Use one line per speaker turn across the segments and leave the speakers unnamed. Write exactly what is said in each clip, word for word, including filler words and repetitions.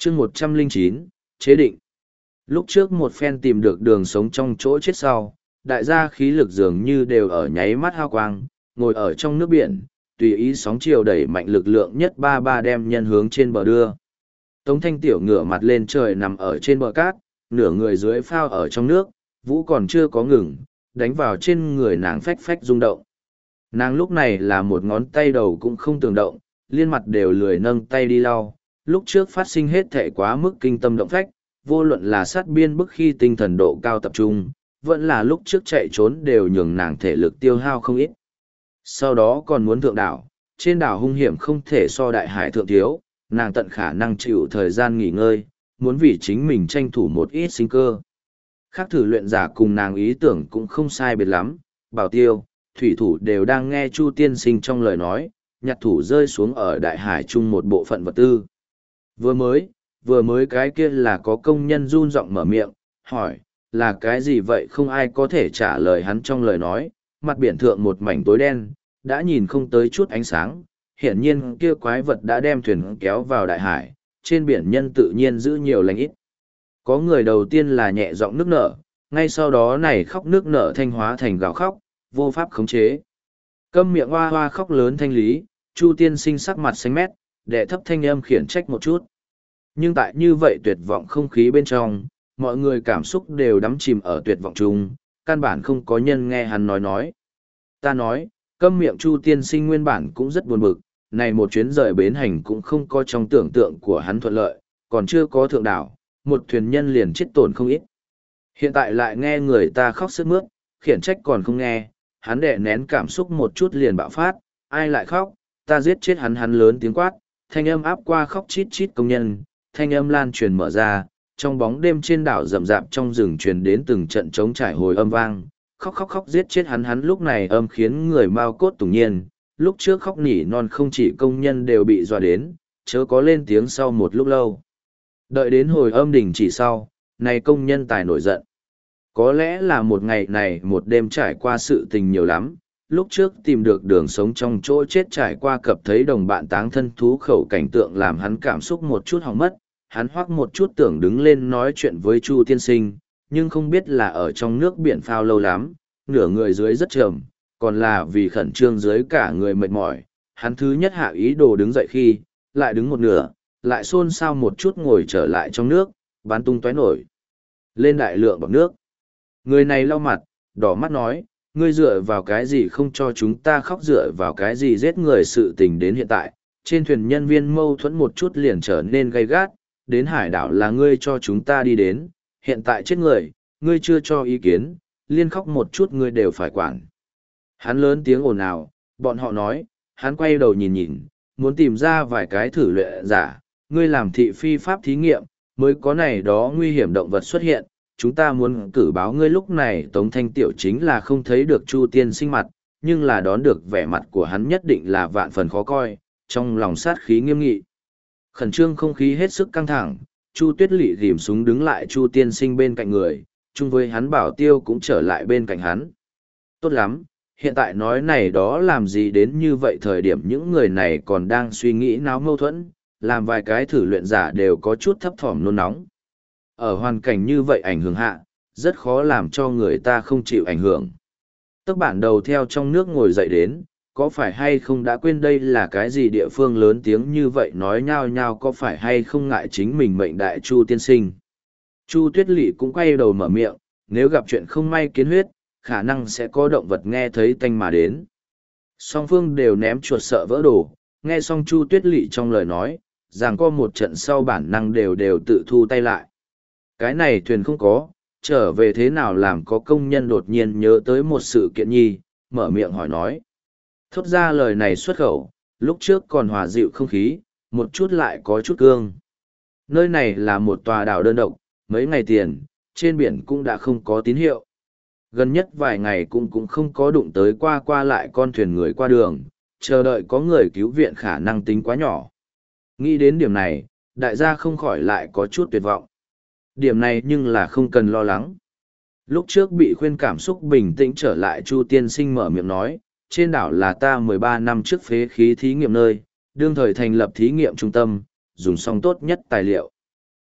chương một trăm lẻ chín, chế định. Lúc trước một phen tìm được đường sống trong chỗ chết sau, đại gia khí lực dường như đều ở nháy mắt hao quang, ngồi ở trong nước biển, tùy ý sóng chiều đẩy mạnh lực lượng nhất ba ba đem nhân hướng trên bờ đưa. Tống Thanh Tiểu ngửa mặt lên trời nằm ở trên bờ cát, nửa người dưới phao ở trong nước, vũ còn chưa có ngừng, đánh vào trên người nàng phách phách rung động. Nàng lúc này là một ngón tay đầu cũng không tường động, liên mặt đều lười nâng tay đi lau, lúc trước phát sinh hết thể quá mức kinh tâm động phách, vô luận là sát biên bức khi tinh thần độ cao tập trung, vẫn là lúc trước chạy trốn đều nhường nàng thể lực tiêu hao không ít. Sau đó còn muốn thượng đảo, trên đảo hung hiểm không thể so đại hải thượng thiếu, nàng tận khả năng chịu thời gian nghỉ ngơi, muốn vì chính mình tranh thủ một ít sinh cơ. Khác thử luyện giả cùng nàng ý tưởng cũng không sai biệt lắm, bảo tiêu, thủy thủ đều đang nghe Chu tiên sinh trong lời nói, nhặt thủ rơi xuống ở đại hải chung một bộ phận vật tư. Vừa mới, vừa mới cái kia là có công nhân run giọng mở miệng, hỏi, là cái gì vậy không ai có thể trả lời hắn trong lời nói, mặt biển thượng một mảnh tối đen, đã nhìn không tới chút ánh sáng, hiển nhiên kia quái vật đã đem thuyền kéo vào đại hải, trên biển nhân tự nhiên giữ nhiều lành ít. Có người đầu tiên là nhẹ giọng nước nở, ngay sau đó này khóc nước nở thanh hóa thành gào khóc, vô pháp khống chế. Câm miệng hoa hoa khóc lớn thanh lý, Chu tiên sinh sắc mặt xanh mét, đệ thấp thanh âm khiển trách một chút. Nhưng tại như vậy tuyệt vọng không khí bên trong, mọi người cảm xúc đều đắm chìm ở tuyệt vọng chung, căn bản không có nhân nghe hắn nói nói. Ta nói, câm miệng Chu tiên sinh nguyên bản cũng rất buồn bực, này một chuyến rời bến hành cũng không có trong tưởng tượng của hắn thuận lợi, còn chưa có thượng đảo, một thuyền nhân liền chết tổn không ít. Hiện tại lại nghe người ta khóc sướt mướt, khiển trách còn không nghe, hắn đè nén cảm xúc một chút liền bạo phát, ai lại khóc, ta giết chết hắn hắn lớn tiếng quát, thanh âm áp qua khóc chít chít công nhân, thanh âm lan truyền mở ra, trong bóng đêm trên đảo rậm rạp trong rừng truyền đến từng trận trống trải hồi âm vang, khóc khóc khóc giết chết hắn hắn lúc này âm khiến người mau cốt tủng nhiên, lúc trước khóc nỉ non không chỉ công nhân đều bị dọa đến, chớ có lên tiếng sau một lúc lâu. Đợi đến hồi âm đình chỉ sau, này công nhân tài nổi giận. Có lẽ là một ngày này một đêm trải qua sự tình nhiều lắm, lúc trước tìm được đường sống trong chỗ chết trải qua cập thấy đồng bạn táng thân thú khẩu cảnh tượng làm hắn cảm xúc một chút hỏng mất, hắn hoắc một chút tưởng đứng lên nói chuyện với Chu tiên sinh, nhưng không biết là ở trong nước biển phao lâu lắm, nửa người dưới rất trầm, còn là vì khẩn trương dưới cả người mệt mỏi, hắn thứ nhất hạ ý đồ đứng dậy khi, lại đứng một nửa, lại xôn xao một chút ngồi trở lại trong nước, bắn tung tóe nổi lên đại lượng bọt nước. Người này lau mặt, đỏ mắt nói, ngươi dựa vào cái gì không cho chúng ta khóc, dựa vào cái gì giết người. Sự tình đến hiện tại, trên thuyền nhân viên mâu thuẫn một chút liền trở nên gay gắt, đến hải đảo là ngươi cho chúng ta đi đến, hiện tại chết người, ngươi chưa cho ý kiến, liên khóc một chút ngươi đều phải quản. Hắn lớn tiếng ồn ào, bọn họ nói, hắn quay đầu nhìn nhìn, muốn tìm ra vài cái thử luyện giả, ngươi làm thị phi pháp thí nghiệm, mới có này đó nguy hiểm động vật xuất hiện, chúng ta muốn cử báo ngươi. Lúc này Tống Thanh Tiểu chính là không thấy được Chu tiên sinh mặt, nhưng là đón được vẻ mặt của hắn nhất định là vạn phần khó coi, trong lòng sát khí nghiêm nghị. Khẩn trương không khí hết sức căng thẳng, Chu Tuyết Lệ rìm súng đứng lại Chu tiên sinh bên cạnh người, chung với hắn bảo tiêu cũng trở lại bên cạnh hắn. Tốt lắm, hiện tại nói này đó làm gì đến như vậy, thời điểm những người này còn đang suy nghĩ náo mâu thuẫn, làm vài cái thử luyện giả đều có chút thấp thỏm nôn nóng. Ở hoàn cảnh như vậy ảnh hưởng hạ, rất khó làm cho người ta không chịu ảnh hưởng. Tấc bản đầu theo trong nước ngồi dậy đến, có phải hay không đã quên đây là cái gì địa phương, lớn tiếng như vậy nói nhao nhao, có phải hay không ngại chính mình mệnh đại Chu tiên sinh. Chu Tuyết Lệ cũng quay đầu mở miệng, nếu gặp chuyện không may kiến huyết, khả năng sẽ có động vật nghe thấy tanh mà đến. Song phương đều ném chuột sợ vỡ đồ, nghe xong Chu Tuyết Lệ trong lời nói, rằng có một trận sau bản năng đều đều tự thu tay lại. Cái này thuyền không có, trở về thế nào làm. Có công nhân đột nhiên nhớ tới một sự kiện nhi, mở miệng hỏi nói. Thốt ra lời này xuất khẩu, lúc trước còn hòa dịu không khí, một chút lại có chút cương. Nơi này là một tòa đảo đơn độc, mấy ngày tiền, trên biển cũng đã không có tín hiệu. Gần nhất vài ngày cũng cũng không có đụng tới qua qua lại con thuyền người qua đường, chờ đợi có người cứu viện khả năng tính quá nhỏ. Nghĩ đến điểm này, đại gia không khỏi lại có chút tuyệt vọng. Điểm này nhưng là không cần lo lắng. Lúc trước bị khuyên cảm xúc bình tĩnh trở lại, Chu tiên sinh mở miệng nói, trên đảo là ta mười ba năm trước phế khí thí nghiệm nơi, đương thời thành lập thí nghiệm trung tâm, dùng xong tốt nhất tài liệu.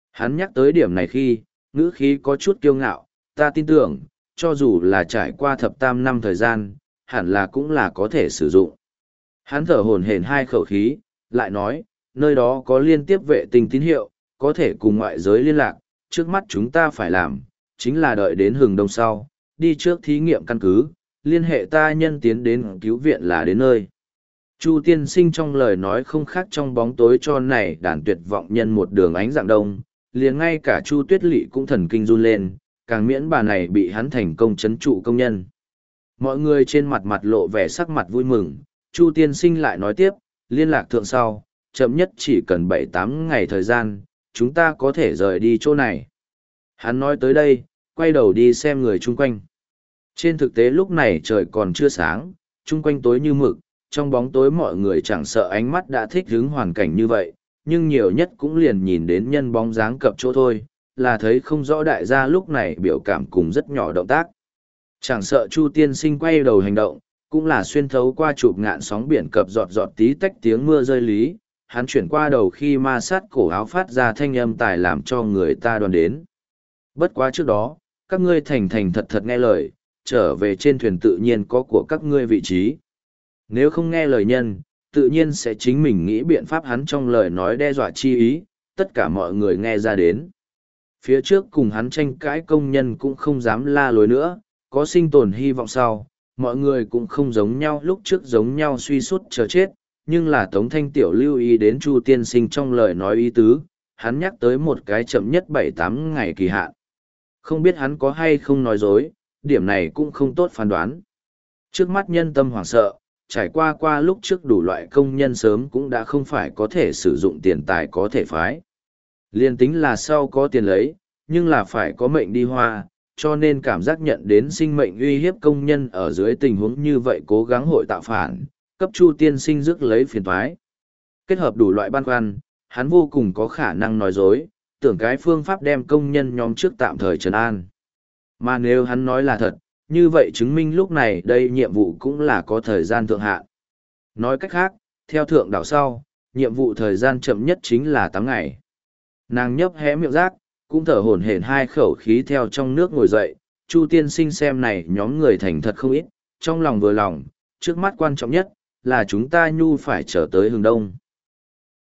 Hắn nhắc tới điểm này khi, ngữ khí có chút kiêu ngạo, ta tin tưởng, cho dù là trải qua thập tam năm thời gian, hẳn là cũng là có thể sử dụng. Hắn thở hổn hển hai khẩu khí, lại nói, nơi đó có liên tiếp vệ tinh tín hiệu, có thể cùng ngoại giới liên lạc, trước mắt chúng ta phải làm, chính là đợi đến hừng đông sau, đi trước thí nghiệm căn cứ, liên hệ ta nhân tiến đến cứu viện là đến nơi. Chu tiên sinh trong lời nói không khác trong bóng tối cho này đàn tuyệt vọng nhân một đường ánh dạng đông, liền ngay cả Chu Tuyết Lệ cũng thần kinh run lên, càng miễn bà này bị hắn thành công chấn trụ công nhân. Mọi người trên mặt mặt lộ vẻ sắc mặt vui mừng, Chu tiên sinh lại nói tiếp, liên lạc thượng sau, chậm nhất chỉ cần bảy tám ngày thời gian, chúng ta có thể rời đi chỗ này. Hắn nói tới đây, quay đầu đi xem người chung quanh. Trên thực tế lúc này trời còn chưa sáng, chung quanh tối như mực, trong bóng tối mọi người chẳng sợ ánh mắt đã thích hứng hoàn cảnh như vậy, nhưng nhiều nhất cũng liền nhìn đến nhân bóng dáng cập chỗ thôi, là thấy không rõ đại gia lúc này biểu cảm cùng rất nhỏ động tác. Chẳng sợ Chu tiên sinh quay đầu hành động, cũng là xuyên thấu qua chụp ngạn sóng biển cập giọt giọt tí tách tiếng mưa rơi lý, hắn chuyển qua đầu khi ma sát cổ áo phát ra thanh âm tài làm cho người ta đoán đến. Bất quá trước đó, các ngươi thành thành thật thật nghe lời, trở về trên thuyền tự nhiên có của các ngươi vị trí. Nếu không nghe lời nhân, tự nhiên sẽ chính mình nghĩ biện pháp hắn trong lời nói đe dọa chi ý, tất cả mọi người nghe ra đến. Phía trước cùng hắn tranh cãi công nhân cũng không dám la lối nữa, có sinh tồn hy vọng sau, mọi người cũng không giống nhau lúc trước giống nhau suy sút chờ chết, nhưng là Tống Thanh Tiểu lưu ý đến Chu tiên sinh trong lời nói ý tứ, hắn nhắc tới một cái chậm nhất bảy tám ngày kỳ hạn. Không biết hắn có hay không nói dối, điểm này cũng không tốt phán đoán. Trước mắt nhân tâm hoảng sợ, trải qua qua lúc trước đủ loại công nhân sớm cũng đã không phải có thể sử dụng tiền tài có thể phái. Liên tính là sau có tiền lấy, nhưng là phải có mệnh đi hoa, cho nên cảm giác nhận đến sinh mệnh uy hiếp công nhân ở dưới tình huống như vậy cố gắng hội tạo phản, cấp Chu tiên sinh rước lấy phiền toái. Kết hợp đủ loại băn khoăn, hắn vô cùng có khả năng nói dối, tưởng cái phương pháp đem công nhân nhóm trước tạm thời trấn an. Mà nếu hắn nói là thật, như vậy chứng minh lúc này đây nhiệm vụ cũng là có thời gian thượng hạn. Nói cách khác, theo thượng đảo sau, nhiệm vụ thời gian chậm nhất chính là tám ngày. Nàng nhấp hé miệng rác, cũng thở hổn hển hai khẩu khí theo trong nước ngồi dậy, Chu tiên sinh xem này nhóm người thành thật không ít, trong lòng vừa lòng, trước mắt quan trọng nhất, là chúng ta nhu phải trở tới hướng đông.